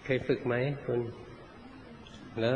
เคยฝึกไหมคุณแล้ว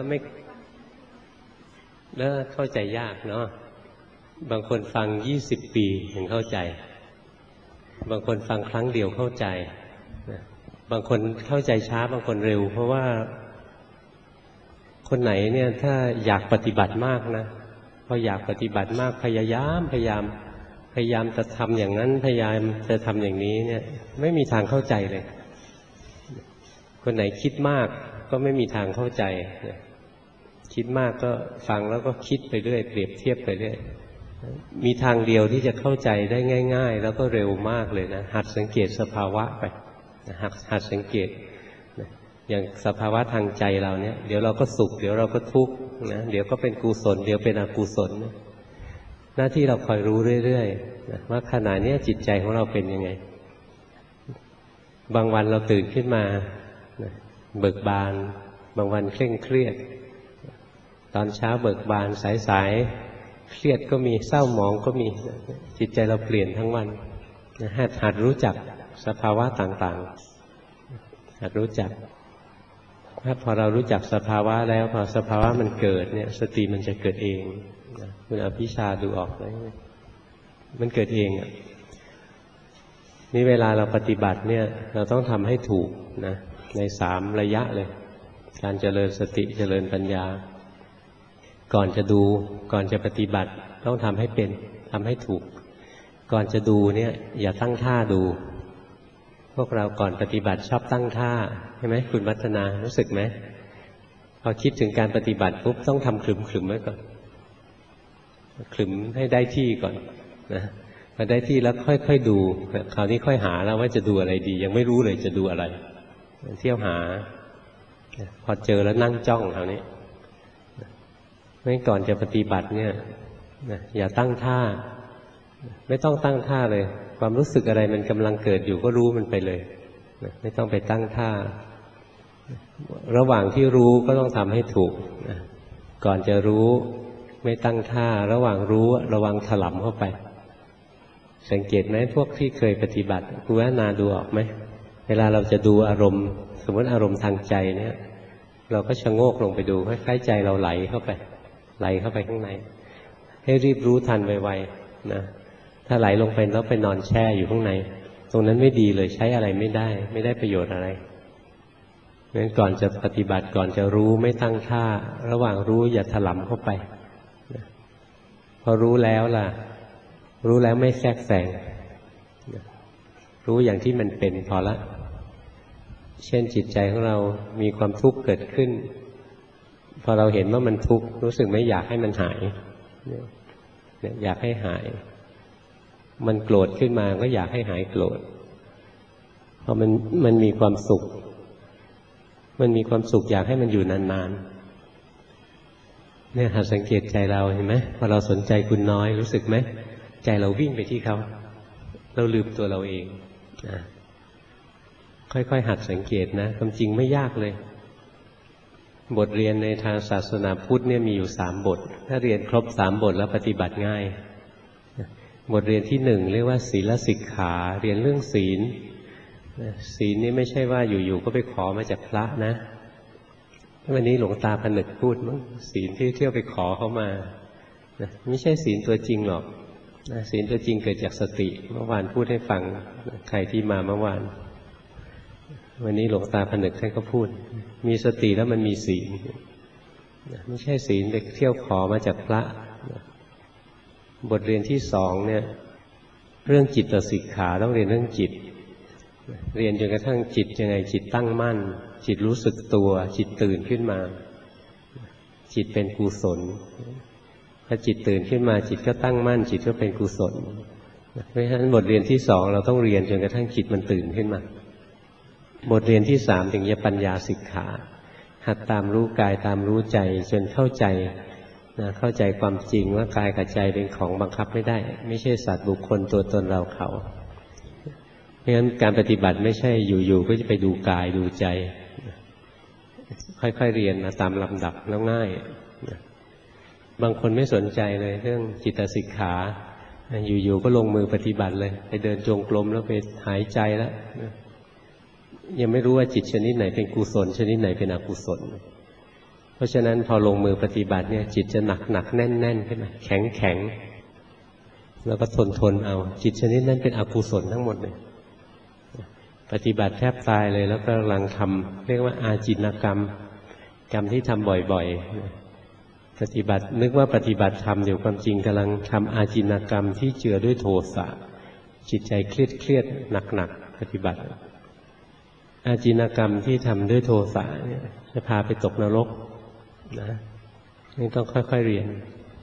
เข้าใจยากเนาะบางคนฟัง20 ปีถึงเข้าใจบางคนฟังครั้งเดียวเข้าใจบางคนเข้าใจช้าบางคนเร็วเพราะว่าคนไหนเนี่ยถ้าอยากปฏิบัติมากนะพออยากปฏิบัติมากพยายามจะทำอย่างนั้นพยายามจะทำอย่างนี้เนี่ยไม่มีทางเข้าใจเลยคนไหนคิดมากก็ไม่มีทางเข้าใจคิดมากก็ฟังแล้วก็คิดไปเรื่อยเปรียบเทียบไปเรื่อยมีทางเดียวที่จะเข้าใจได้ง่ายๆแล้วก็เร็วมากเลยนะหัดสังเกตสภาวะไปหัดสังเกตอย่างสภาวะทางใจเราเนี่ยเดี๋ยวเราก็สุขเดี๋ยวเราก็ทุกข์นะเดี๋ยวก็เป็นกุศลเดี๋ยวเป็นอกุศลหน้าที่เราคอยรู้เรื่อยๆว่าขณะนี้จิตใจของเราเป็นยังไงบางวันเราตื่นขึ้นมาเบิกบานบางวันเคร่งเครียดตอนเช้าเบิกบานสายๆเครียดก็มีเศร้าหมองก็มีจิตใจเราเปลี่ยนทั้งวันหัดรู้จักสภาวะต่างๆหัดรู้จักถ้าพอเรารู้จักสภาวะแล้วพอสภาวะมันเกิดเนี่ยสติมันจะเกิดเองคุณอภิชาดูออกไหมมันเกิดเองนี่เวลาเราปฏิบัติเนี่ยเราต้องทำให้ถูกนะใน3 ระยะเลยการเจริญสติเจริญปัญญาก่อนจะดูก่อนจะปฏิบัติต้องทำให้เป็นทำให้ถูกก่อนจะดูเนี่ยอย่าตั้งท่าดูพวกเราก่อนปฏิบัติชอบตั้งท่าใช่ไหมคุณวัฒนารู้สึกไหมพอคิดถึงการปฏิบัติปุ๊บต้องทำขลุ่มไว้ก่อนขลุ่มให้ได้ที่ก่อนนะพอได้ที่แล้วค่อยๆดูคราวนี้ค่อยหาแล้วว่าจะดูอะไรดียังไม่รู้เลยจะดูอะไรเที่ยวหาพอเจอแล้วนั่งจ้องคราวนี้ไม่ก่อนจะปฏิบัติเนี่ยอย่าตั้งท่าไม่ต้องตั้งท่าเลยความรู้สึกอะไรมันกำลังเกิดอยู่ก็รู้มันไปเลยไม่ต้องไปตั้งท่าระหว่างที่รู้ก็ต้องทำให้ถูกก่อนจะรู้ไม่ตั้งท่าระหว่างรู้ระวังถลำเข้าไปสังเกตไหมพวกที่เคยปฏิบัติคุณว่านาดูออกไหมเวลาเราจะดูอารมณ์สมมติอารมณ์ทางใจเนี่ยเราก็ชะโงกลงไปดูคล้ายๆใจเราไหลเข้าไปข้างในให้รีบรู้ทันไวๆนะถ้าไหลลงไปแล้วไปนอนแช่อยู่ข้างในตรงนั้นไม่ดีเลยใช้อะไรไม่ได้ประโยชน์อะไรงั้นก่อนจะปฏิบัติก่อนจะรู้ไม่ตั้งท่าระหว่างรู้อย่าถลำเข้าไปพอรู้แล้วล่ะรู้แล้วไม่แทรกแซงรู้อย่างที่มันเป็นพอละเช่นจิตใจของเรามีความทุกข์เกิดขึ้นพอเราเห็นว่ามันทุกข์รู้สึกไม่อยากให้มันหายอยากให้หายมันโกรธขึ้นมาก็อยากให้หายโกรธพอมันมีความสุขอยากให้มันอยู่นานๆเนี่ยหัดสังเกตใจเราเห็นไหมพอเราสนใจคุณน้อยรู้สึกไหมใจเราวิ่งไปที่เขาเราลืมตัวเราเองนะค่อยๆหัดสังเกตนะความจริงไม่ยากเลยบทเรียนในทางศาสนาพุทธเนี่ยมีอยู่3 บทถ้าเรียนครบ3 บทแล้วปฏิบัติง่ายบทเรียนที่1เรียกว่าศีลสิกขาเรียนเรื่องศีลศีลนี่ไม่ใช่ว่าอยู่ๆก็ไปขอมาจากพระนะวันนี้หลวงตาผนึกพูดมั้งศีลที่เที่ยวไปขอเขามาไม่ใช่ศีลตัวจริงหรอกศีลตัวจริงเกิดจากสติเมื่อวานพูดให้ฟังใครที่มาเมื่อวานวันนี้หลวงตาผนึกท่านก็พูดมีสติแล้วมันมีศีลไม่ใช่ศีลไปเที่ยวขอมาจากพระบทเรียนที่2เนี่ยเรื่องจิตสิกขาต้องเรียนเรื่องจิตเรียนจนกระทั่งจิตยังไงจิตตั้งมั่นจิตรู้สึกตัวจิตตื่นขึ้นมาจิตเป็นกุศลพอจิตตื่นขึ้นมาจิตก็ตั้งมั่นจิตก็เป็นกุศลเพราะฉะนั้นบทเรียนที่2เราต้องเรียนจนกระทั่งจิตมันตื่นขึ้นมาบทเรียนที่3ถึงจะปัญญาสิกขาหัดตามรู้กายตามรู้ใจจนเข้าใจเข้าใจความจริงว่ากายกับใจเป็นของบังคับไม่ได้ไม่ใช่สัตว์บุคคลตัวตนเราเขาเพราะฉะนั้นการปฏิบัติไม่ใช่อยู่ๆก็จะไปดูกายดูใจค่อยๆเรียนนะตามลำดับแล้วง่ายบางคนไม่สนใจเลยเรื่องจิตสิกขาอยู่ๆก็ลงมือปฏิบัติเลยไปเดินจงกรมแล้วไปหายใจแล้วยังไม่รู้ว่าจิตชนิดไหนเป็นกุศลชนิดไหนเป็นอกุศลเพราะฉะนั้นพอลงมือปฏิบัติเนี่ยจิตจะหนักแน่นขึ้นมาแข็งแล้วก็ทนเอาจิตชนิดนั้นเป็นอกุศลทั้งหมดเลยปฏิบัติแทบตายเลยแล้วก็กำลังทำเรียกว่าอาจินกรรมกรรมที่ทำบ่อยๆปฏิบัตินึกว่าปฏิบัติธรรมอยู่ความจริงกำลังทำอาจินกรรมที่เจือด้วยโทสะจิตใจเครียดหนักปฏิบัติอาจินกรรมที่ทำด้วยโทสะเนี่ยจะพาไปตกนรกนะนี่ต้องค่อยๆเรียน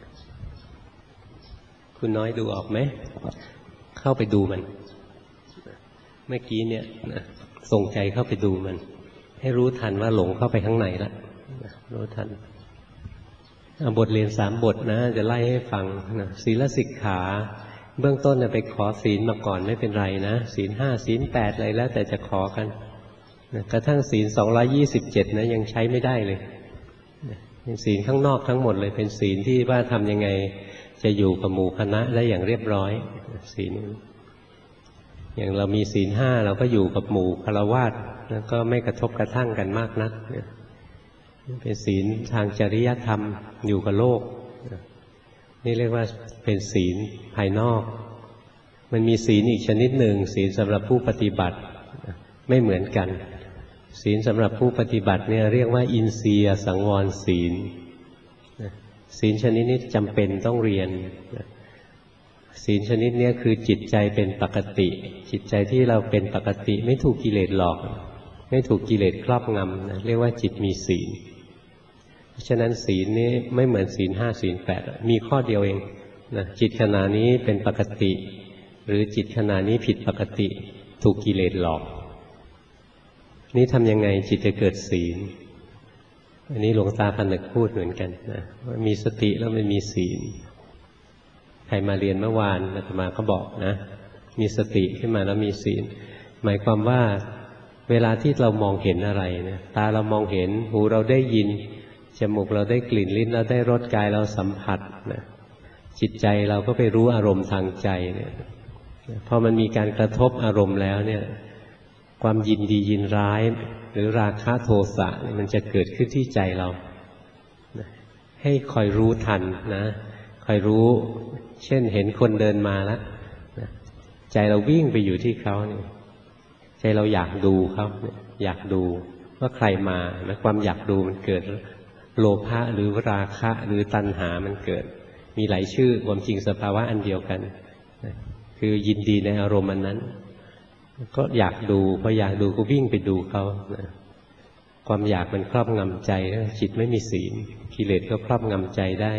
คุณน้อยดูออกไหมเข้าไปดูมันเมื่อกี้เนี่ยส่งใจเข้าไปดูมันให้รู้ทันว่าหลงเข้าไปข้างในแล้วรู้ทันบทเรียน3 บทนะจะไล่ให้ฟังนะศีลสิกขาเบื้องต้นไปขอศีลมาก่อนไม่เป็นไรนะศีล 5ศีล 8อะไรแล้วแต่จะขอกันนะกระทั่งศีล227นะยังใช้ไม่ได้เลยเป็นศีลข้างนอกทั้งหมดเลยเป็นศีลที่ว่าทำยังไงจะอยู่กับหมู่คณะได้อย่างเรียบร้อยศีลอย่างเรามีศีล 5เราก็อยู่กับหมู่ฆราวาสแล้วก็ไม่กระทบกระทั่งกันมากนักเป็นศีลทางจริยธรรมอยู่กับโลกนี่เรียกว่าเป็นศีลภายนอกมันมีศีลอีกชนิดหนึ่งศีลสำหรับผู้ปฏิบัติไม่เหมือนกันศีลสำหรับผู้ปฏิบัติเนี่ยเรียกว่าอินทรียสังวรศีลศีลชนิดนี้จำเป็นต้องเรียนศีลชนิดนี้คือจิตใจเป็นปกติจิตใจที่เราเป็นปกติไม่ถูกกิเลสหลอกไม่ถูกกิเลสครอบงำนะเรียกว่าจิตมีศีลเพราะฉะนั้นศีลนี้ไม่เหมือนศีล 5ศีล 8มีข้อเดียวเองนะจิตขณะนี้เป็นปกติหรือจิตขณะนี้ผิดปกติถูกกิเลสหลอกนี่ทำยังไงจิตจะเกิดศีลอันนี้หลวงตาผนึกพูดเหมือนกันนะว่ามีสติแล้วมันมีศีลใครมาเรียนเมื่อวานอาตมาก็บอกนะมีสติขึ้นมาแล้วมีศีลหมายความว่าเวลาที่เรามองเห็นอะไรนะตาเรามองเห็นหูเราได้ยินจมูกเราได้กลิ่นลิ้นเราได้รสกายเราสัมผัสนะจิตใจเราก็ไปรู้อารมณ์ทางใจเนี่ยพอมันมีการกระทบอารมณ์แล้วเนี่ยความยินดียินร้ายหรือราคะโทสะมันจะเกิดขึ้นที่ใจเราให้คอยรู้ทันนะคอยรู้เช่นเห็นคนเดินมาแล้วใจเราวิ่งไปอยู่ที่เขาเนี่ยใจเราอยากดูเขาอยากดูว่าใครมานะความอยากดูมันเกิดโลภะหรือราคะหรือตัณหามันเกิดมีหลายชื่อความจริงสภาวะอันเดียวกันคือยินดีในอารมณ์อันนั้นก็อยากดูพออยากดูก็วิ่งไปดูเขาความอยากมันครอบงำใจจิตไม่มีศีลกิเลสก็ครอบงำใจได้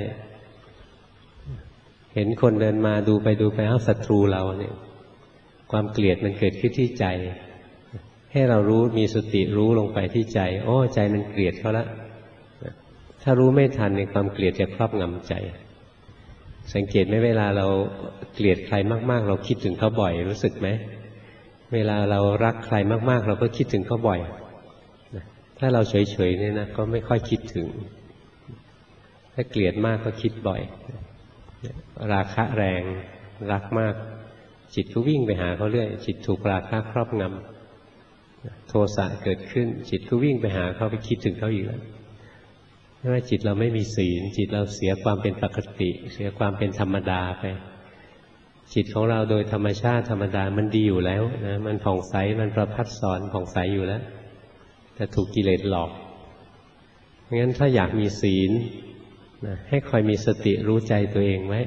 เห็นคนเดินมาดูไปเอาศัตรูเราเนี่ยความเกลียดมันเกิดขึ้นที่ใจให้เรารู้มีสติรู้ลงไปที่ใจโอ้ใจมันเกลียดเขาละถ้ารู้ไม่ทันในความเกลียดจะครอบงำใจสังเกตไหมเวลาเราเกลียดใครมากๆเราคิดถึงเขาบ่อยรู้สึกไหมเวลาเรารักใครมากๆเราก็คิดถึงเขาบ่อยถ้าเราเฉยๆเนี่ยนะก็ไม่ค่อยคิดถึงถ้าเกลียดมากก็คิดบ่อยราคะแรงรักมากจิตก็วิ่งไปหาเขาเรื่อยจิตถูกราคะครอบงำโทสะเกิดขึ้นจิตก็วิ่งไปหาเขาไปคิดถึงเขาอีกแล้วเพราะว่าจิตเราไม่มีศีลจิตเราเสียความเป็นปกติเสียความเป็นธรรมดาไปจิตของเราโดยธรรมชาติธรรมดามันดีอยู่แล้วนะมันผ่องใสมันประภัสสรผ่องใสอยู่แล้วแต่ถูกกิเลสหลอกงั้นถ้าอยากมีศีลนะให้คอยมีสติรู้ใจตัวเองไว้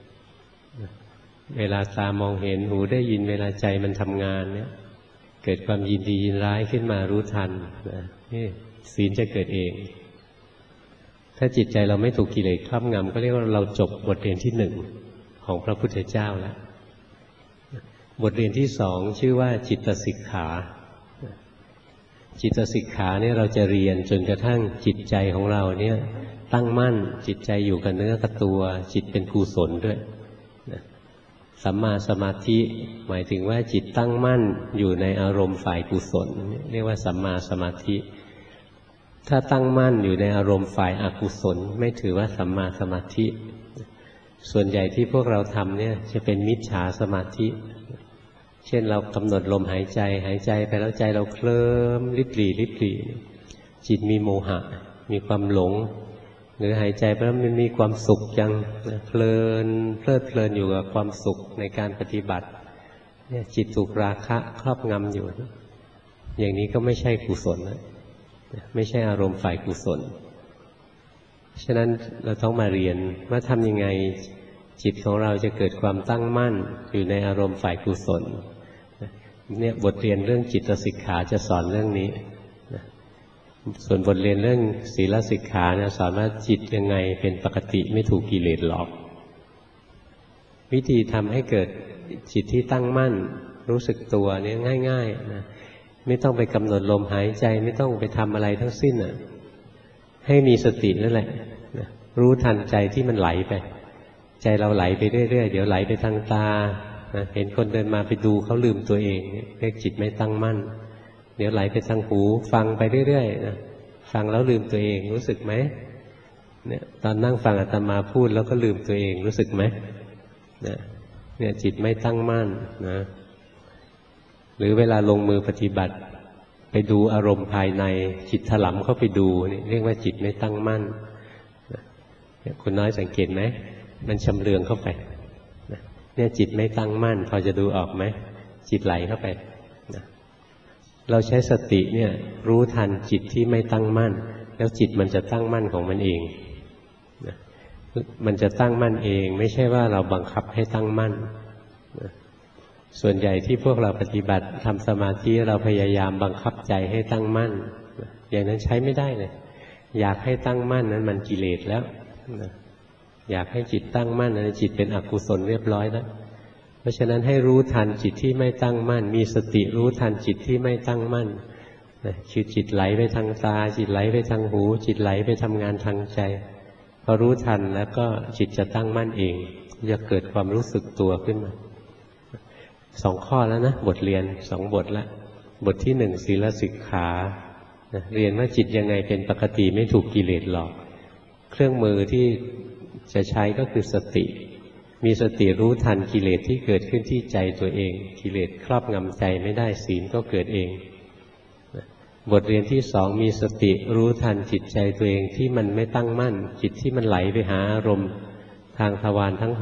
เวลาตามองเห็นหูได้ยินเวลาใจมันทำงานเนี่ยเกิดความยินดียินร้ายขึ้นมารู้ทันนะนี่ศีลจะเกิดเองถ้าจิตใจเราไม่ถูกกิเลสครอบงำก็เรียกว่าเราจบบทเรียนที่1ของพระพุทธเจ้าแล้วบทเรียนที่2ชื่อว่าจิตสิกขาจิตสิกขาเนี่ยเราจะเรียนจนกระทั่งจิตใจของเราเนี่ยตั้งมั่นจิตใจอยู่กับเนื้อกับตัวจิตเป็นกุศลด้วยสัมมาสมาธิหมายถึงว่าจิตตั้งมั่นอยู่ในอารมณ์ฝ่ายกุศลเรียกว่าสัมมาสมาธิถ้าตั้งมั่นอยู่ในอารมณ์ฝ่ายอกุศลไม่ถือว่าสัมมาสมาธิส่วนใหญ่ที่พวกเราทำเนี่ยจะเป็นมิจฉาสมาธิเช่นเรากำหนดลมหายใจหายใจไปแล้วใจเราเคลิ้มลิบหลี่ลิบหลี่จิตมีโมหะมีความหลงหรือหายใจไปแล้วมันมีความสุขจังเพลินเพลิดเพลินอยู่กับความสุขในการปฏิบัติเนี่ยจิตถูกราคะครอบงำอยู่อย่างนี้ก็ไม่ใช่กุศลนะไม่ใช่อารมณ์ฝ่ายกุศลฉะนั้นเราต้องมาเรียนว่าทำยังไงจิตของเราจะเกิดความตั้งมั่นอยู่ในอารมณ์ฝ่ายกุศลเนี่ยบทเรียนเรื่องจิตสิกขาจะสอนเรื่องนี้ส่วนบทเรียนเรื่องศีลสิกขาเนี่ยสอนว่าจิตยังไงเป็นปกติไม่ถูกกิเลสหลอกวิธีทำให้เกิดจิตที่ตั้งมั่นรู้สึกตัวเนี่ยง่ายๆนะไม่ต้องไปกำหนดลมหายใจไม่ต้องไปทำอะไรทั้งสิ้นอ่ะให้มีสตินั่นแหละรู้ทันใจที่มันไหลไปใจเราไหลไปเรื่อยๆเดี๋ยวไหลไปทางตาเห็นคนเดินมาไปดูเขาลืมตัวเองเรียกจิตไม่ตั้งมั่นเดี๋ยวไหลไปทางหูฟังไปเรื่อยๆนะฟังแล้วลืมตัวเองรู้สึกไหมเนี่ยตอนนั่งฟังอาตมาพูดแล้วก็ลืมตัวเองรู้สึกไหมเนี่ยจิตไม่ตั้งมั่นนะหรือเวลาลงมือปฏิบัติไปดูอารมณ์ภายในจิตถลำเข้าไปดูนี่เรียกว่าจิตไม่ตั้งมั่นคุณน้อยสังเกตไหมมันชำเลืองเข้าไปเนี่ยจิตไม่ตั้งมั่นพอจะดูออกไหมจิตไหลเข้าไปเราใช้สติเนี่ยรู้ทันจิตที่ไม่ตั้งมั่นแล้วจิตมันจะตั้งมั่นของมันเองมันจะตั้งมั่นเองไม่ใช่ว่าเราบังคับให้ตั้งมั่นส่วนใหญ่ที่พวกเราปฏิบัติทำสมาธิเราพยายามบังคับใจให้ตั้งมั่นอย่างนั้นใช้ไม่ได้เลยอยากให้ตั้งมั่นนั้นมันกิเลสแล้วอยากให้จิตตั้งมั่นนั้นจิตเป็นอกุศลเรียบร้อยแล้วเพราะฉะนั้นให้รู้ทันจิตที่ไม่ตั้งมั่นมีสติรู้ทันจิตที่ไม่ตั้งมั่นคือจิตไหลไปทางตาจิตไหลไปทางหูจิตไหลไปทำงานทางใจพอรู้ทันแล้วก็จิตจะตั้งมั่นเองจะเกิดความรู้สึกตัวขึ้นมา2 ข้อแล้วนะบทเรียน2 บทละบทที่1ศีลสิกขาเรียนว่าจิตยังไงเป็นปกติไม่ถูกกิเลสหลอกเครื่องมือที่จะใช้ก็คือสติมีสติรู้ทันกิเลสที่เกิดขึ้นที่ใจตัวเองกิเลสครอบงำใจไม่ได้ศีลก็เกิดเองบทเรียนที่2มีสติรู้ทันจิตใจตัวเองที่มันไม่ตั้งมั่นจิตที่มันไหลไปหาอารมณ์ทางทวารทั้ง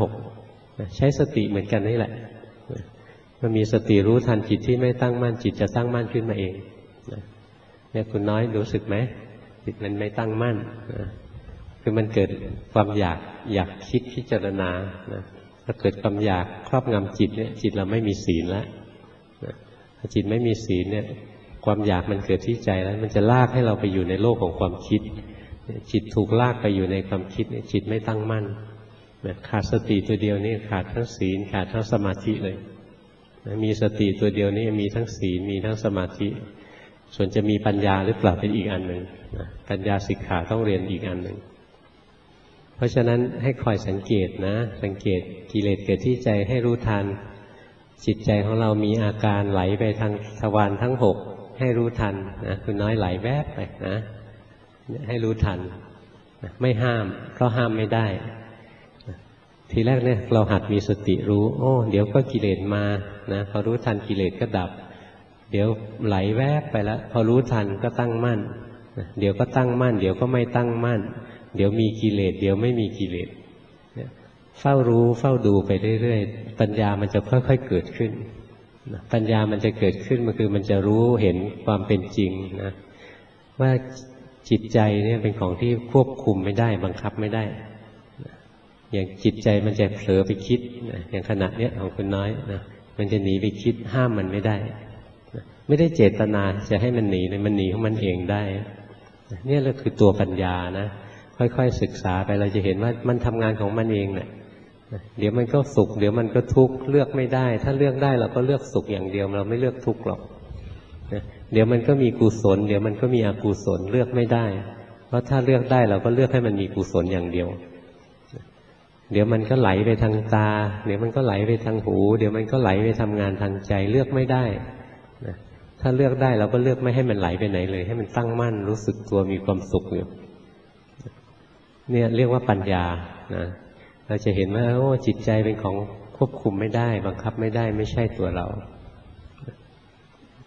6ใช้สติเหมือนกันนี่แหละมันมีสติรู้ทันจิตที่ไม่ตั้งมั่นจิตจะตั้งมั่นขึ้นมาเองเนี่ยคุณน้อยรู้สึกไหมจิตมันไม่ตั้งมั่นคือมันเกิดความอยากคิดพิจารณาถ้าเกิดความอยากครอบงำจิตเนี่ยจิตเราไม่มีศีลแล้วถ้าจิตไม่มีศีลเนี่ยความอยากมันเกิดที่ใจแล้วมันจะลากให้เราไปอยู่ในโลกของความคิดจิตถูกลากไปอยู่ในความคิดจิตไม่ตั้งมั่นขาดสติตัวเดียวนี่ขาดทั้งศีลขาดทั้งสมาธิเลยมีสติตัวเดียวนี่มีทั้งศีลมีทั้งสมาธิส่วนจะมีปัญญาหรือเปล่าเป็นอีกอันหนึ่งปัญญาสิกขาต้องเรียนอีกอันหนึ่งเพราะฉะนั้นให้คอยสังเกตนะสังเกตกิเลสเกิดที่ใจให้รู้ทันจิตใจของเรามีอาการไหลไปทางทวารทั้ง6ให้รู้ทันนะคุณน้อยไหลแวบไปนะให้รู้ทันไม่ห้ามเพราะห้ามไม่ได้ทีแรกเนี่ยเราหัดมีสติรู้เดี๋ยวก็กิเลสมานะพอรู้ทันกิเลสก็ดับเดี๋ยวไหลแวบไปแล้วพอรู้ทันก็ตั้งมั่นเดี๋ยวก็ตั้งมั่นเดี๋ยวก็ไม่ตั้งมั่นเดี๋ยวมีกิเลสเดี๋ยวไม่มีกิเลสเฝ้ารู้เฝ้าดูไปเรื่อยๆปัญญามันจะค่อยๆเกิดขึ้นปัญญามันจะเกิดขึ้นมันคือมันจะรู้เห็นความเป็นจริงนะว่าจิตใจเนี่ยเป็นของที่ควบคุมไม่ได้บังคับไม่ได้อย่างจิตใจมันจะเผลอไปคิดอย่างขณะเนี้ยของคุณน้อยนะมันจะหนีไปคิดห้ามมันไม่ได้ไม่ได้เจตนาจะให้มันหนีเลยมันหนีของมันเองได้เนี่ยแหละคือตัวปัญญานะค่อยๆศึกษาไปเราจะเห็นว่ามันทำงานของมันเองเนี่ยเดี๋ยวมันก็สุขเดี๋ยวมันก็ทุกข์เลือกไม่ได้ถ้าเลือกได้เราก็เลือกสุขอย่างเดียวเราไม่เลือกทุกข์หรอกเดี๋ยวมันก็มีกุศลเดี๋ยวมันก็มีอกุศลเลือกไม่ได้เพราะถ้าเลือกได้เราก็เลือกให้มันมีกุศลอย่างเดียวเดี๋ยวมันก็ไหลไปทางตาเดี๋ยวมันก็ไหลไปทางหูเดี๋ยวมันก็ไหลไปทำงานทางใจเลือกไม่ได้ถ้าเลือกได้เราก็เลือกไม่ให้มันไหลไปไหนเลยให้มันตั้งมั่นรู้สึกตัวมีความสุขอยู่เนี่ยเรียกว่าปัญญานะเราจะเห็นว่าจิตใจเป็นของควบคุมไม่ได้บังคับไม่ได้ไม่ใช่ตัวเรา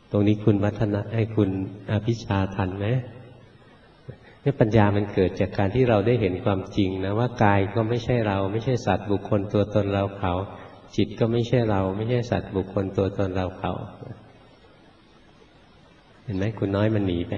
ตรงนี้คุณวัฒนะให้คุณอภิชาทันไหมเนี่ยปัญญามันเกิดจากการที่เราได้เห็นความจริงนะว่ากายก็ไม่ใช่เราไม่ใช่สัตว์บุคคลตัวตนเราเขาจิตก็ไม่ใช่เราไม่ใช่สัตว์บุคคลตัวตนเราเขาเห็นไหมคุณน้อยมันหนีไป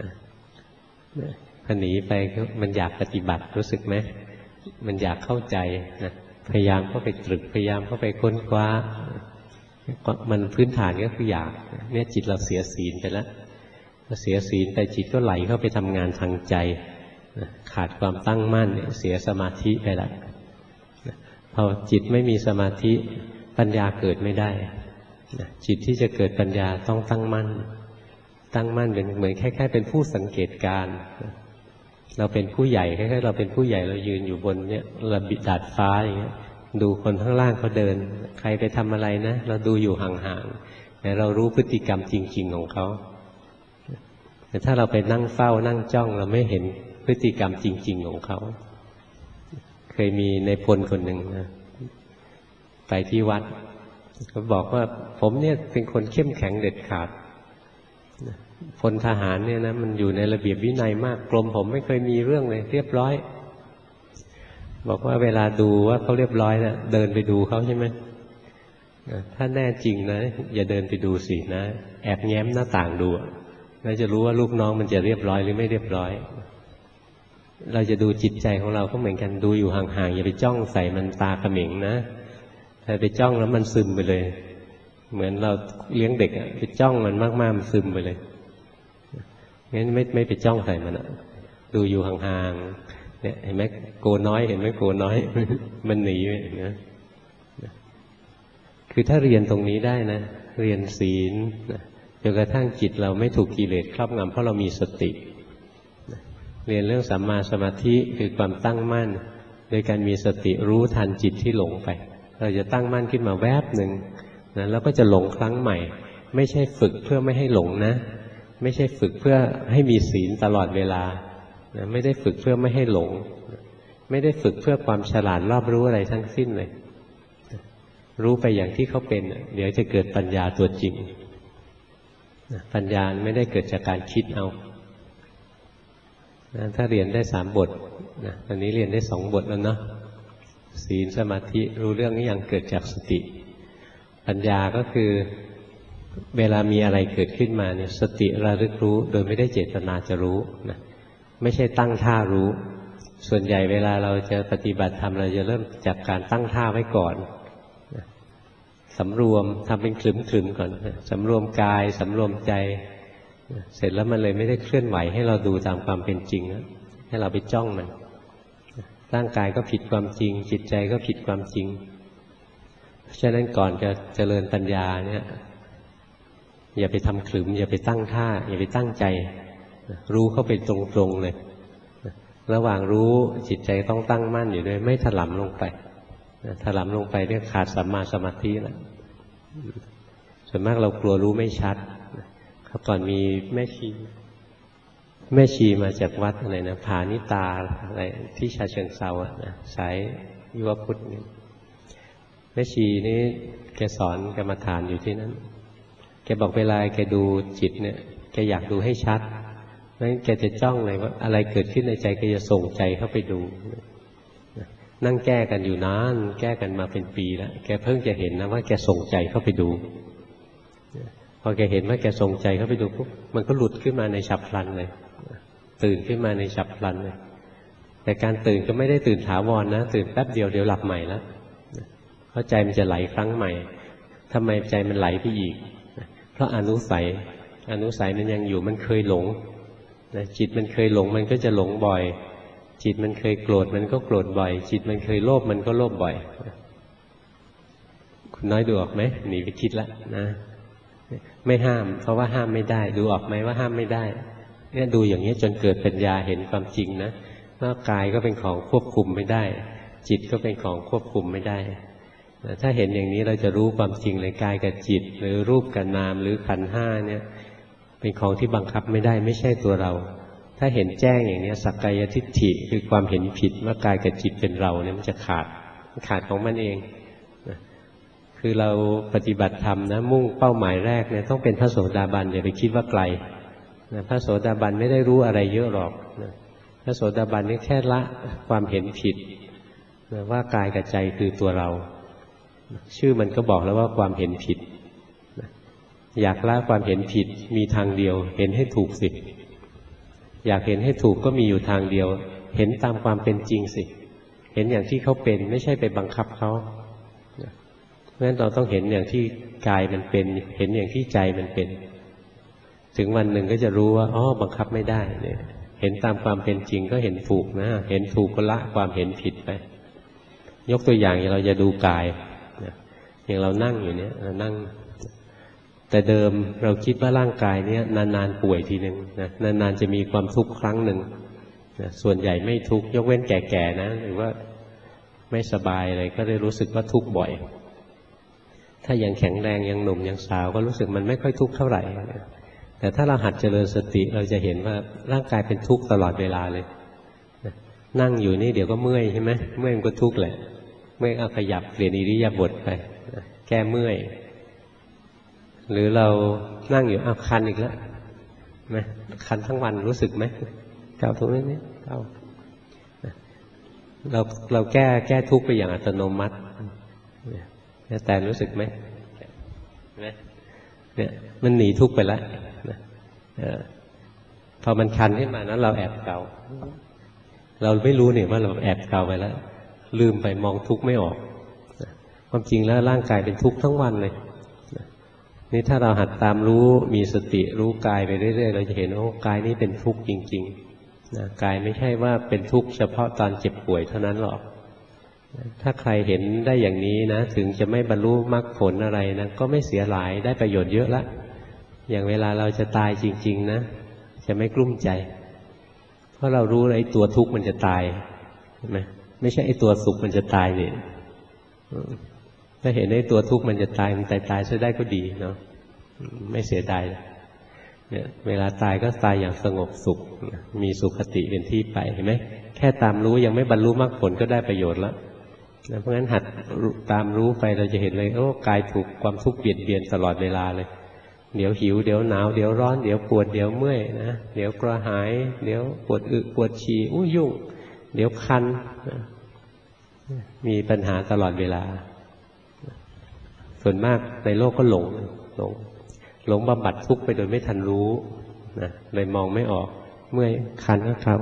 พอหนีไปมันอยากปฏิบัติรู้สึกไหมมันอยากเข้าใจนะพยายามเข้าไปตรึกพยายามเข้าไปค้นคว้ามันพื้นฐานก็คืออยากเนี่ยจิตเราเสียศีลไปแล้วเสียศีลไปจิตก็ไหลเข้าไปทำงานทางใจขาดความตั้งมั่นเสียสมาธิไปแล้วพอจิตไม่มีสมาธิปัญญาเกิดไม่ได้จิตที่จะเกิดปัญญาต้องตั้งมั่นตั้งมั่นเป็นเหมือนคล้ายๆเป็นผู้สังเกตการณ์เราเป็นผู้ใหญ่คล้ายๆเราเป็นผู้ใหญ่เรายืนอยู่บนเนี่ยระบิดาดฟ้าอย่างเงี้ยดูคนข้างล่างเขาเดินใครไปทำอะไรนะเราดูอยู่ห่างๆแต่เรารู้พฤติกรรมจริงๆของเขาแต่ถ้าเราไปนั่งเฝ้านั่งจ้องเราไม่เห็นพฤติกรรมจริงๆของเขาเคยมีในพลคนหนึ่งนะไปที่วัดเขาบอกว่าผมเนี่ยเป็นคนเข้มแข็งเด็ดขาดพลทหารเนี่ยนะมันอยู่ในระเบียบวินัยมากกรมผมไม่เคยมีเรื่องเลยเรียบร้อยบอกว่าเวลาดูว่าเขาเรียบร้อยนะเดินไปดูเขาใช่ไหมถ้าแน่จริงนะอย่าเดินไปดูสินะแอบแง้มหน้าต่างดูแล้วจะรู้ว่าลูกน้องมันจะเรียบร้อยหรือไม่เรียบร้อยเราจะดูจิตใจของเราก็เหมือนกันดูอยู่ห่างๆอย่าไปจ้องใส่มันตาเขม็งนะถ้าไปจ้องแล้วมันซึมไปเลยเหมือนเราเลี้ยงเด็กไปจ้องมันมากๆมันซึมไปเลยงั้นไม่ไปจ้องใส่มันดูอยู่ห่างๆเนี่ยเห็นไหมโกน้อยเห็นไหมโกน้อย มันหนีนะคือถ้าเรียนตรงนี้ได้นะเรียนศีลจนกระทั่งจิตเราไม่ถูกกิเลสครอบงำเพราะเรามีสติเรียนเรื่องสัมมาสมาธิคือความตั้งมั่นโดยการมีสติรู้ทันจิตที่หลงไปเราจะตั้งมั่นขึ้นมาแวบหนึ่งนะแล้วก็จะหลงครั้งใหม่ไม่ใช่ฝึกเพื่อไม่ให้หลงนะไม่ใช่ฝึกเพื่อให้มีศีลตลอดเวลานะไม่ได้ฝึกเพื่อไม่ให้หลงไม่ได้ฝึกเพื่อความฉลาดรอบรู้อะไรทั้งสิ้นเลยรู้ไปอย่างที่เขาเป็นเดี๋ยวจะเกิดปัญญาตัวจริงปัญญาไม่ได้เกิดจากการคิดเอาถ้าเรียนได้3 บทนะตอนนี้เรียนได้2 บทแล้วเนาะศีลสมาธิรู้เรื่องนี้ยังเกิดจากสติปัญญาก็คือเวลามีอะไรเกิดขึ้นมาเนี่ยสติระลึกรู้โดยไม่ได้เจตนาจะรู้นะไม่ใช่ตั้งท่ารู้ส่วนใหญ่เวลาเราจะปฏิบัติธรรมเราจะเริ่มจากการตั้งท่าไว้ก่อนนะสำรวมทำเป็นขลึมๆก่อนสำรวมกายสำรวมใจเสร็จแล้วมันเลยไม่ได้เคลื่อนไหวให้เราดูตามความเป็นจริงนะให้เราไปจ้องมันร่างกายก็ผิดความจริงจิตใจก็ผิดความจริงเพราะฉะนั้นก่อนจะเจริญปัญญาเนี่ยอย่าไปทำขลึมอย่าไปตั้งท่าอย่าไปตั้งใจรู้เข้าไปตรงๆเลยระหว่างรู้จิตใจต้องตั้งมั่นอยู่ด้วยไม่ถลำลงไปถลำลงไปเรียกขาดสัมมาสมาธิแล้วส่วนมากเรากลัวรู้ไม่ชัดครับก่อนมีแม่ชีมาจากวัดอะไรนะผานิตาอะไรที่ฉะเชิงเทรานะสายยุวพุทธแม่ชีนี่แกสอนกรรมฐานอยู่ที่นั้นแกบอกเวลาแกดูจิตเนี่ยแกอยากดูให้ชัดงั้นแกจะจ้องเลยว่าอะไรเกิดขึ้นในใจแกจะส่งใจเข้าไปดูนั่งแก้กันอยู่นานแก้กันมาเป็นปีแล้วแกเพิ่งจะเห็นนะว่าแกส่งใจเข้าไปดูพอแกเห็นว่าแกส่งใจเข้าไปดูปุ๊บมันก็หลุดขึ้นมาในฉับพลันเลยตื่นขึ้นมาในฉับพลันเลยแต่การตื่นก็ไม่ได้ตื่นถาวรนะตื่นแป๊บเดียวเดี๋ยวหลับใหม่แล้วเพราะใจมันจะไหลครั้งใหม่ทำไมใจมันไหลไปอีกเพราะอนุสัยมันยังอยู่มันเคยหลงจิตมันเคยหลงมันก็จะหลงบ่อยจิตมันเคยโกรธมันก็โกรธบ่อยจิตมันเคยโลภมันก็โลภบ่อยคุณน้อยดูออกไหมหนีไปคิดแล้วนะไม่ห้ามเพราะว่าห้ามไม่ได้ดูออกไหมว่าห้ามไม่ได้เนี่ยดูอย่างนี้จนเกิดปัญญาเห็นความจริงนะว่ากายก็เป็นของควบคุมไม่ได้จิตก็เป็นของควบคุมไม่ได้ถ้าเห็นอย่างนี้เราจะรู้ความจริงเลยกายกับจิตหรือรูปกับนามหรือขันธ์ห้าเนี่ยเป็นของที่บังคับไม่ได้ไม่ใช่ตัวเราถ้าเห็นแจ้งอย่างนี้สักกายทิฏฐิคือความเห็นผิดว่ากายกับจิตเป็นเราเนี่ยมันจะขาดของมันเองคือเราปฏิบัติธรรมนะมุ่งเป้าหมายแรกเนี่ยต้องเป็นพระโสดาบันอย่าไปคิดว่าไกลนะพระโสดาบันไม่ได้รู้อะไรเยอะหรอกนะพระโสดาบันนี่แค่ละความเห็นผิดนะว่ากายกับใจคือตัวเราชื่อมันก็บอกแล้วว่าความเห็นผิดนะอยากละความเห็นผิดมีทางเดียวเห็นให้ถูกสิอยากเห็นให้ถูกก็มีอยู่ทางเดียวเห็นตามความเป็นจริงสิเห็นอย่างที่เขาเป็นไม่ใช่ไปบังคับเขาเพราะฉะนั้นเราต้องเห็นอย่างที่กายมันเป็นเห็นอย่างที่ใจมันเป็นถึงวันหนึ่งก็จะรู้ว่าอ๋อบังคับไม่ได้เนี่ยเห็นตามความเป็นจริงก็เห็นถูกนะเห็นถูกก็ละความเห็นผิดไปยกตัวอย่างอย่างเราจะดูกายอย่างเรานั่งอยู่เนี่ยเรานั่งแต่เดิมเราคิดว่าร่างกายเนี้ยนานๆป่วยทีนึงนะนานๆจะมีความทุกข์ครั้งหนึ่งนะส่วนใหญ่ไม่ทุกข์ยกเว้นแก่ๆนะหรือว่าไม่สบายอะไรก็ได้รู้สึกว่าทุกข์บ่อยถ้ายังแข็งแรงยังหนุ่มยังสาวก็รู้สึกมันไม่ค่อยทุกข์เท่าไหร่แต่ถ้าเราหัดเจริญสติเราจะเห็นว่าร่างกายเป็นทุกข์ตลอดเวลาเลยนั่งอยู่นี่เดี๋ยวก็เมื่อยใช่ไหมเมื่อยมันก็ทุกข์แหละเมื่อยเอาขยับเปลี่ยนอิริยาบถไปแก้เมื่อยหรือเรานั่งอยู่อ้าวคันอีกแล้วไหมคันทั้งวันรู้สึกไหมเกาตรงนี้เกาเราแก้ทุกข์ไปอย่างอัตโนมัติแต่รู้สึกไหมเนี่ยมันหนีทุกข์ไปแล้วพอมันคันขึ้นมานั้นเราแอบเกาเราไม่รู้เนี่ยว่าเราแอบเกาไปแล้วลืมไปมองทุกข์ไม่ออกความจริงแล้วร่างกายเป็นทุกข์ทั้งวันเลยนี่ถ้าเราหัดตามรู้มีสติรู้กายไปเรื่อยๆเราจะเห็นโอ้กายนี้เป็นทุกข์จริงๆนะกายไม่ใช่ว่าเป็นทุกข์เฉพาะตอนเจ็บป่วยเท่านั้นหรอกถ้าใครเห็นได้อย่างนี้นะถึงจะไม่บรรลุมรรคผลอะไรนะก็ไม่เสียหลายได้ประโยชน์เยอะละอย่างเวลาเราจะตายจริงๆนะจะไม่กลุ้มใจเพราะเรารู้ไอ้ตัวทุกข์มันจะตายใช่ไหมไม่ใช่ไอ้ตัวสุขมันจะตายเนี่ยถ้าเห็นไอ้ตัวทุกข์มันจะตายมันตายซะได้ก็ดีเนาะไม่เสียดายเนี่ยเวลาตายก็ตายอย่างสงบสุขมีสุขติเป็นที่ไปเห็นไหมแค่ตามรู้ยังไม่บรรลุมรรคผลก็ได้ประโยชน์แล้วเพราะงั้นหัดตามรู้ไปเราจะเห็นเลยโอ้กายถูกความทุกข์เบียดเบียนตลอดเวลาเลยเดี๋ยวหิวเดี๋ยวหนาวเดี๋ยวร้อนเดี๋ยวปวดเดี๋ยวเมื่อยนะเดี๋ยวกระหายเดี๋ยวปวดอึปวดฉี่ยุ่งเดี๋ยวคันมีปัญหาตลอดเวลาส่วนมากในโลกก็หลงบำบัดทุกข์ไปโดยไม่ทันรู้นะเลยมองไม่ออกเมื่อยคันก็คราว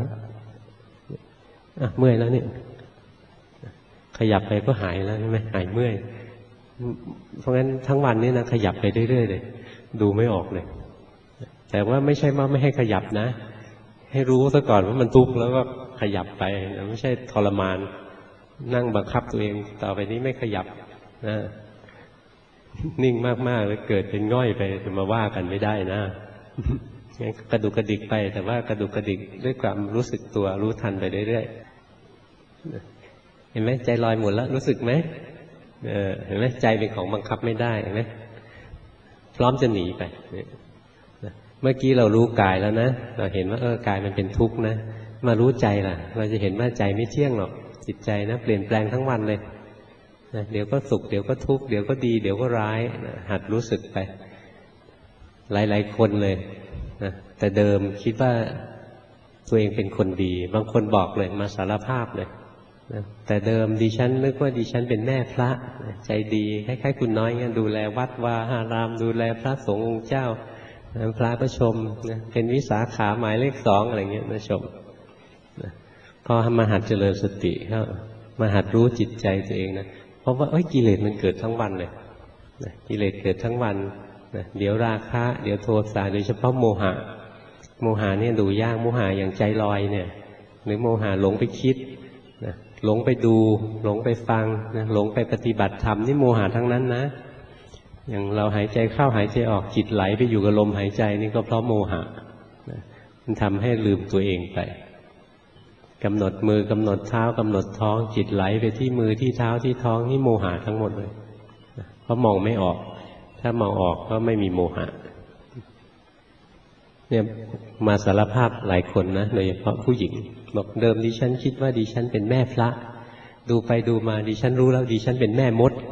เมื่อยแล้วเนี่ยขยับไปก็หายแล้วใช่ไหมหายเมื่อยเพราะงั้นทั้งวันนี้นะขยับไปเรื่อยๆเลยดูไม่ออกเลยแต่ว่าไม่ใช่ว่าไม่ให้ขยับนะให้รู้ซะก่อนว่ามันทุกข์แล้วก็ขยับไปไม่ใช่ทรมานนั่งบังคับตัวเองต่อไปนี้ไม่ขยับนะนิ่งมากๆแล้วเกิดเป็นง่อยไปจะมาว่ากันไม่ได้นะกระดุกกระดิกไปแต่ว่ากระดุกกระดิกด้วยความรู้สึกตัวรู้ทันไปเรื่อยๆเห็นไหมใจลอยหมดแล้วรู้สึกไหมเห็นไหมใจเป็นของบังคับไม่ได้เห็นไหมพร้อมจะหนีไปเมื่อกี้เรารู้กายแล้วนะเราเห็นว่ากายมันเป็นทุกข์นะมารู้ใจล่ะเราจะเห็นว่าใจไม่เที่ยงหรอกจิตใจนะเปลี่ยนแปลงทั้งวันเลยนะเดี๋ยวก็สุขเดี๋ยวก็ทุกข์เดี๋ยวก็ดีเดี๋ยวก็ร้ายนะหัดรู้สึกไปหลายๆคนเลยนะแต่เดิมคิดว่าตัวเองเป็นคนดีบางคนบอกเลยมาสารภาพเลยนะแต่เดิมดิฉันนึกว่าดิฉันเป็นแม่พระนะใจดีคล้ายๆคุณน้อยเงี้ยดูแลวัดวาอารามดูแลพระสงฆ์องค์เจ้านะพระก็ชมนะเป็นวิสาขาหมายเลข 2อะไรเงี้ยนะชมนะพอมาหัดเจริญสติเขามาหัดรู้จิตใจตัวเองนะเพราะว่ากิเลสมันเกิดทั้งวันเลยนะกิเลสเกิดทั้งวันนะเดี๋ยวราคะเดี๋ยวโทสะโดยเฉพาะโมหะเนี่ยดูยากโมหะอย่างใจลอยเนี่ยหรือโมหะหลงไปคิดนะหลงไปดูหลงไปฟังนะหลงไปปฏิบัติธรรมนี่โมหะทั้งนั้นนะอย่างเราหายใจเข้าหายใจออกจิตไหลไปอยู่กับลมหายใจนี่ก็เพราะโมหะนะมันทำให้ลืมตัวเองไปกำหนดมือกำหนดเท้ากำหนดท้องจิตไหลไปที่มือที่เท้าที่ท้องนี่โมหะทั้งหมดเลยเพราะมองไม่ออกถ้ามองออกก็ไม่มีโมหะเนี่ยมาสารภาพหลายคนนะโดยเฉพาะผู้หญิงบอกเดิมดิฉันคิดว่าดิฉันเป็นแม่พระดูไปดูมาดิฉันรู้แล้วดิฉันเป็นแม่มด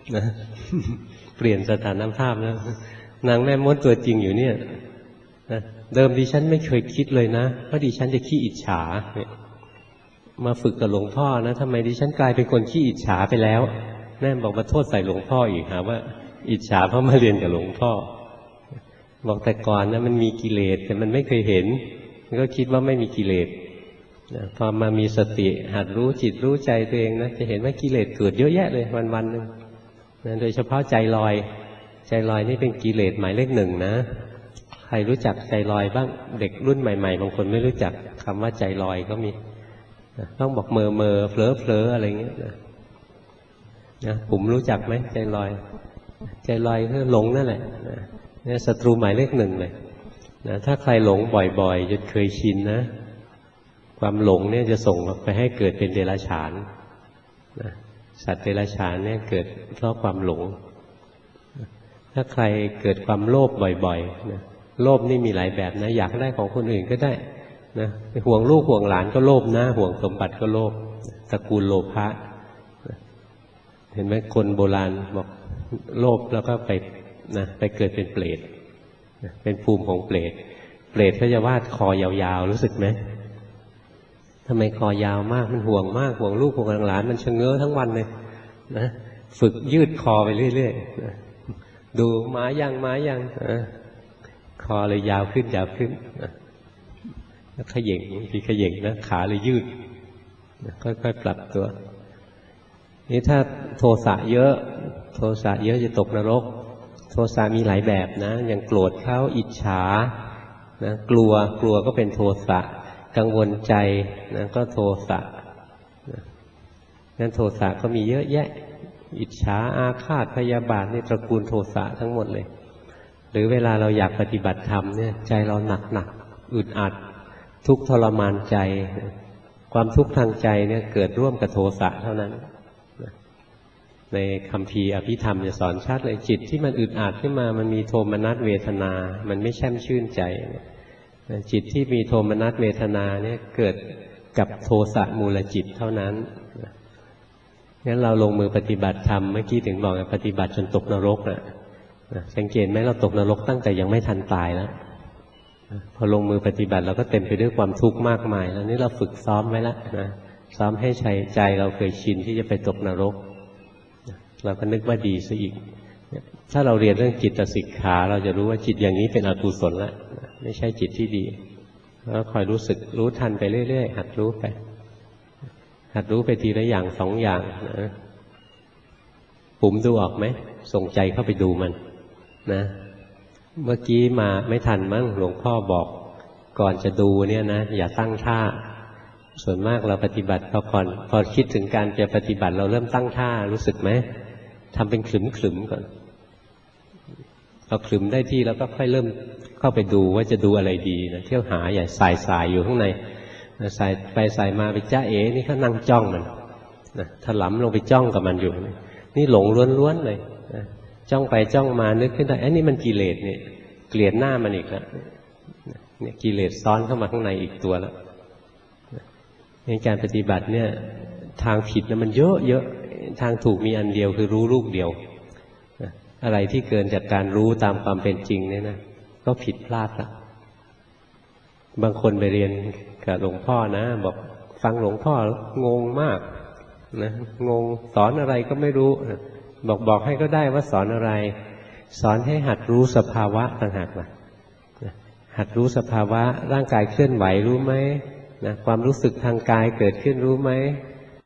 นะ เปลี่ยนสถานภาพแล้วนางแม่มดตัวจริงอยู่เนี่ยนะเดิมดิฉันไม่เคยคิดเลยนะว่าดิฉันจะขี้อิจฉาเนี่ยมาฝึกกับหลวงพ่อนะทำไมดิฉันกลายเป็นคนขี้อิจฉาไปแล้วแม่บอกมาโทษใส่หลวงพ่ออีกหาว่าอิจฉาเพราะมาเรียนกับหลวงพ่อบอกแต่ก่อนนะมันมีกิเลสแต่มันไม่เคยเห็นมันก็คิดว่าไม่มีกิเลสพอมามีสติหัดรู้จิตรู้ใจตัวเองนะจะเห็นว่ากิเลสเกิดเยอะแยะเลยวันๆนึงโดยเฉพาะใจลอยนี่เป็นกิเลสหมายเลข 1นะใครรู้จักใจลอยบ้างเด็กรุ่นใหม่ๆบางคนไม่รู้จักคำว่าใจลอยก็มีต้องบอกเมอเผลออะไรเงี้ยนะผมรู้จักไหมใจลอยคือหลงนั่นแหละเนี่ยศัตรูหมายเลข 1เลยนะถ้าใครหลงบ่อยๆจนเคยชินนะความหลงเนี่ยจะส่งไปให้เกิดเป็นเดรัจฉานนะสัตว์เดรัจฉานเนี่ยเกิดเพราะความหลงถ้าใครเกิดความโลภบ่อยๆนะโลภนี่มีหลายแบบนะอยากได้ของคนอื่นก็ได้นะห่วงลูกห่วงหลานก็โลภนะห่วงสมบัติก็โลภตระกูลโลภะเห็นไหมคนโบราณบอกโลภแล้วก็ไปเกิดเป็นเปรตเป็นภูมิของเปรตเขาจะวาดคอยาวๆรู้สึกไหมทำไมคอยาวมากมันห่วงมากห่วงลูกห่วงหลานมันชะเง้อทั้งวันเลยนะฝึกยืดคอไปเรื่อยๆนะดูม้ายังคอเลยยาวขึ้นนะแล้วขย่งทีขย่งนะขาเลยยืดค่อยๆปรับตัวนี่ถ้าโทสะเยอะจะตกนรกโทสะมีหลายแบบนะอย่างโกรธเขาอิจฉานะกลัวก็เป็นโทสะกังวลใจนะก็โทสะงั้นโทสะก็มีเยอะแยะอิจฉาอาฆาตพยาบาทนี่ตระกูลโทสะทั้งหมดเลยหรือเวลาเราอยากปฏิบัติธรรมเนี่ยใจเราหนักอึดอัดทุกข์ทรมานใจความทุกข์ทางใจเนี่ยเกิดร่วมกับโทสะเท่านั้นในคัมภีร์อภิธรรมจะสอนชัดเลยจิตที่มันอึดอัดขึ้นมามันมีโทมนัสเวทนามันไม่แช่มชื่นใจจิตที่มีโทมนัสเวทนาเนี่ยเกิดกับโทสะมูลจิตเท่านั้นงั้นเราลงมือปฏิบัติธรรมเมื่อกี้ถึงบอกปฏิบัติจนตกนรกนะสังเกตไหมเราตกนรกตั้งแต่ยังไม่ทันตายแล้วพอลงมือปฏิบัติเราก็เต็มไปด้วยความทุกข์มากมายแล้วนี่เราฝึกซ้อมไว้แล้วนะซ้อมให้ใจเราเคยชินที่จะไปตกนรกเราก็นึกว่าดีซะอีกถ้าเราเรียนเรื่องจิตสิกขาเราจะรู้ว่าจิตอย่างนี้เป็นอกุศลแล้วไม่ใช่จิตที่ดีแล้วคอยรู้สึกรู้ทันไปเรื่อยๆหัดรู้ไปทีละอย่าง2 อย่างนะปุ่มดูออกไหมส่งใจเข้าไปดูมันนะเมื่อกี้มาไม่ทันมั้งหลวงพ่อบอกก่อนจะดูเนี่ยนะอย่าตั้งท่าส่วนมากเราปฏิบัติพอคิดถึงการจะปฏิบัติเราเริ่มตั้งท่ารู้สึกไหมทำเป็นขลึมก่อนเอาขลึมได้ที่แล้วก็ค่อยเริ่มเข้าไปดูว่าจะดูอะไรดีนะเที่ยวหาอย่าสายอยู่ข้างในสายไปสายมาไปจ้าเอ๋นี่เขานั่งจ้องมันนะถลำลงไปจ้องกับมันอยู่นี่หลงล้วนๆเลยนะจ้องไปจ้องมานึกขึ้นได้นี่มันกิเลสเนี่ยเกลียดหน้ามันอีกแล้วเนี่ยกิเลสซ้อนเข้ามาข้างในอีกตัวแล้วในการปฏิบัติเนี่ยทางผิดนะมันเยอะทางถูกมีอันเดียวคือรู้ลูกเดียวอะไรที่เกินจากการรู้ตามความเป็นจริงเนี่ยนะก็ผิดพลาดละบางคนไปเรียนกับหลวงพ่อนะบอกฟังหลวงพ่องงมากนะงงสอนอะไรก็ไม่รู้บอกให้ก็ได้ว่าสอนอะไรสอนให้หัดรู้สภาวะต่างหากนะหัดรู้สภาวะร่างกายเคลื่อนไหวรู้ไหมนะความรู้สึกทางกายเกิดขึ้นรู้ไหม